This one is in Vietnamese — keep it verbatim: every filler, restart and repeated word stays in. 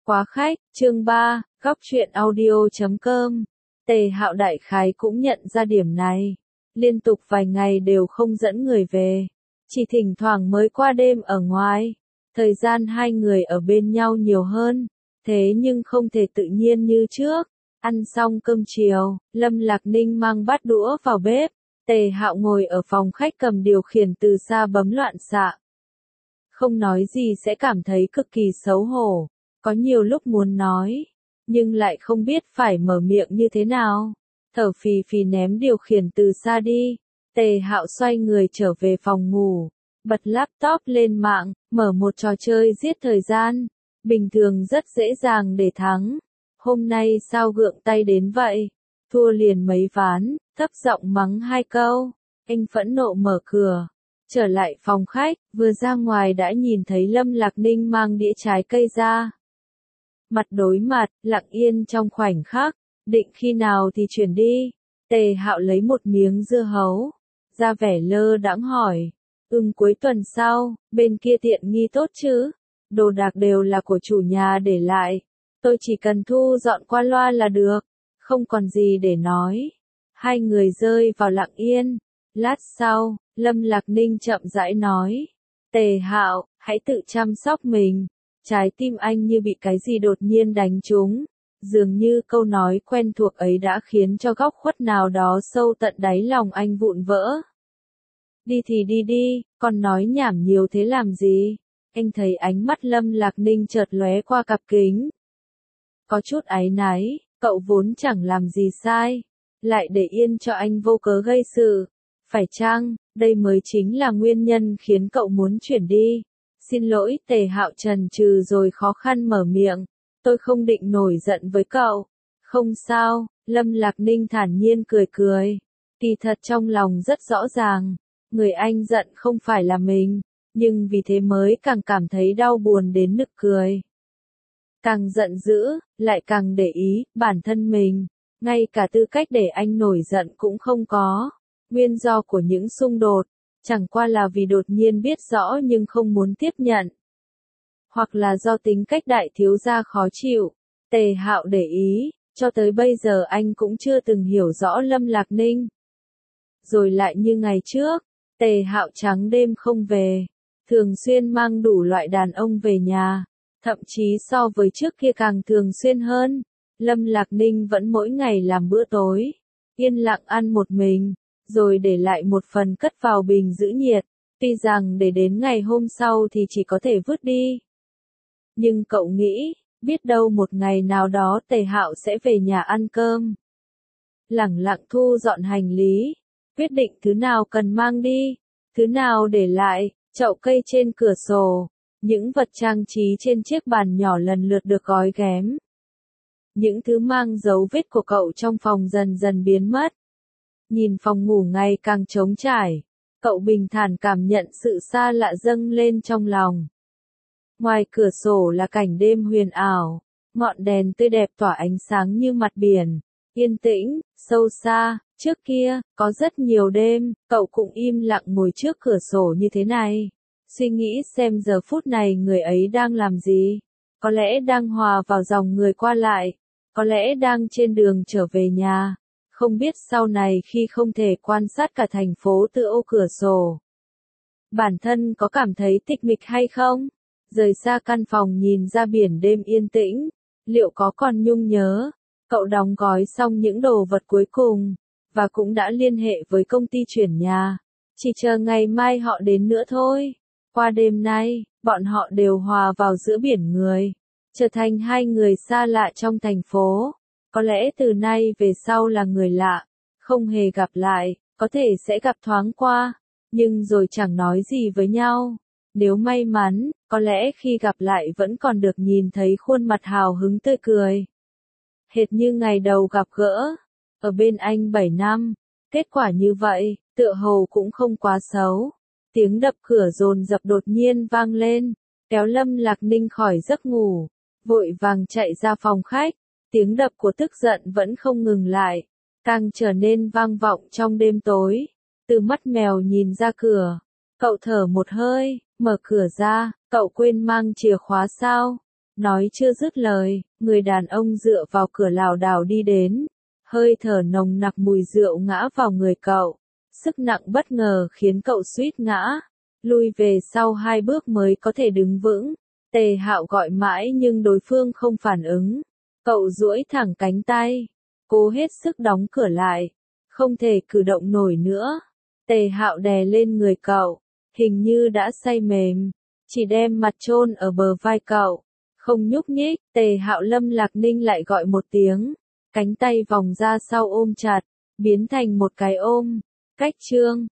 Quá khách, chương ba, góc truyện audio chấm com. Tề Hạo đại khái cũng nhận ra điểm này. Liên tục vài ngày đều không dẫn người về. Chỉ thỉnh thoảng mới qua đêm ở ngoài. Thời gian hai người ở bên nhau nhiều hơn. Thế nhưng không thể tự nhiên như trước. Ăn xong cơm chiều, Lâm Lạc Ninh mang bát đũa vào bếp. Tề Hạo ngồi ở phòng khách cầm điều khiển từ xa bấm loạn xạ. Không nói gì sẽ cảm thấy cực kỳ xấu hổ. Có nhiều lúc muốn nói, nhưng lại không biết phải mở miệng như thế nào. Thở phì phì ném điều khiển từ xa đi. Tề Hạo xoay người trở về phòng ngủ, bật laptop lên mạng, mở một trò chơi giết thời gian. Bình thường rất dễ dàng để thắng. Hôm nay sao gượng tay đến vậy? Thua liền mấy ván, thấp giọng mắng hai câu. Anh phẫn nộ mở cửa. Trở lại phòng khách, vừa ra ngoài đã nhìn thấy Lâm Lạc Ninh mang đĩa trái cây ra. Mặt đối mặt, lặng yên trong khoảnh khắc, định khi nào thì chuyển đi. Tề Hạo lấy một miếng dưa hấu, ra vẻ lơ đãng hỏi. Ừm, cuối tuần sau, bên kia tiện nghi tốt chứ? Đồ đạc đều là của chủ nhà để lại. Tôi chỉ cần thu dọn qua loa là được, không còn gì để nói. Hai người rơi vào lặng yên. Lát sau, Lâm Lạc Ninh chậm rãi nói. Tề Hạo, hãy tự chăm sóc mình. Trái tim anh như bị cái gì đột nhiên đánh trúng. Dường như câu nói quen thuộc ấy đã khiến cho góc khuất nào đó sâu tận đáy lòng anh vụn vỡ. Đi thì đi đi, còn nói nhảm nhiều thế làm gì? Anh thấy ánh mắt Lâm Lạc Ninh chợt lóe qua cặp kính. Có chút áy náy, cậu vốn chẳng làm gì sai. Lại để yên cho anh vô cớ gây sự. Phải chăng, đây mới chính là nguyên nhân khiến cậu muốn chuyển đi? Xin lỗi, Tề Hạo chần chừ rồi khó khăn mở miệng. Tôi không định nổi giận với cậu. Không sao, Lâm Lạc Ninh thản nhiên cười cười. Kỳ thật trong lòng rất rõ ràng. Người anh giận không phải là mình. Nhưng vì thế mới càng cảm thấy đau buồn đến nực cười. Càng giận dữ, lại càng để ý, bản thân mình. Ngay cả tư cách để anh nổi giận cũng không có. Nguyên do của những xung đột. Chẳng qua là vì đột nhiên biết rõ nhưng không muốn tiếp nhận. Hoặc là do tính cách đại thiếu gia khó chịu. Tề Hạo để ý, cho tới bây giờ anh cũng chưa từng hiểu rõ Lâm Lạc Ninh. Rồi lại như ngày trước, Tề Hạo trắng đêm không về. Thường xuyên mang đủ loại đàn ông về nhà. Thậm chí so với trước kia càng thường xuyên hơn. Lâm Lạc Ninh vẫn mỗi ngày làm bữa tối. Yên lặng ăn một mình. Rồi để lại một phần cất vào bình giữ nhiệt, tuy rằng để đến ngày hôm sau thì chỉ có thể vứt đi. Nhưng cậu nghĩ, biết đâu một ngày nào đó Tề Hạo sẽ về nhà ăn cơm. Lẳng lặng thu dọn hành lý, quyết định thứ nào cần mang đi, thứ nào để lại, chậu cây trên cửa sổ, những vật trang trí trên chiếc bàn nhỏ lần lượt được gói ghém. Những thứ mang dấu vết của cậu trong phòng dần dần biến mất. Nhìn phòng ngủ ngày càng trống trải, cậu bình thản cảm nhận sự xa lạ dâng lên trong lòng. Ngoài cửa sổ là cảnh đêm huyền ảo, ngọn đèn tươi đẹp tỏa ánh sáng như mặt biển, yên tĩnh, sâu xa. Trước kia, có rất nhiều đêm, cậu cũng im lặng ngồi trước cửa sổ như thế này, suy nghĩ xem giờ phút này người ấy đang làm gì. Có lẽ đang hòa vào dòng người qua lại, có lẽ đang trên đường trở về nhà. Không biết sau này khi không thể quan sát cả thành phố từ ô cửa sổ, bản thân có cảm thấy tịch mịch hay không? Rời xa căn phòng nhìn ra biển đêm yên tĩnh, liệu có còn nhung nhớ? Cậu đóng gói xong những đồ vật cuối cùng, và cũng đã liên hệ với công ty chuyển nhà. Chỉ chờ ngày mai họ đến nữa thôi. Qua đêm nay, bọn họ đều hòa vào giữa biển người, trở thành hai người xa lạ trong thành phố. Có lẽ từ nay về sau là người lạ, không hề gặp lại, có thể sẽ gặp thoáng qua, nhưng rồi chẳng nói gì với nhau. Nếu may mắn, có lẽ khi gặp lại vẫn còn được nhìn thấy khuôn mặt hào hứng tươi cười. Hệt như ngày đầu gặp gỡ, ở bên anh bảy năm, kết quả như vậy, tựa hồ cũng không quá xấu. Tiếng đập cửa dồn dập đột nhiên vang lên, kéo Lâm Lạc Ninh khỏi giấc ngủ, vội vàng chạy ra phòng khách. Tiếng đập của tức giận vẫn không ngừng lại, càng trở nên vang vọng trong đêm tối. Từ mắt mèo nhìn ra cửa, cậu thở một hơi, mở cửa ra, cậu quên mang chìa khóa sao? Nói chưa dứt lời, người đàn ông dựa vào cửa lảo đảo đi đến, hơi thở nồng nặc mùi rượu ngã vào người cậu. Sức nặng bất ngờ khiến cậu suýt ngã, lui về sau hai bước mới có thể đứng vững. Tề Hạo gọi mãi nhưng đối phương không phản ứng. Cậu duỗi thẳng cánh tay, cố hết sức đóng cửa lại, không thể cử động nổi nữa. Tề Hạo đè lên người cậu, hình như đã say mềm, chỉ đem mặt chôn ở bờ vai cậu, không nhúc nhích. Tề Hạo Lâm Lạc Ninh lại gọi một tiếng, cánh tay vòng ra sau ôm chặt, biến thành một cái ôm. Cách Trương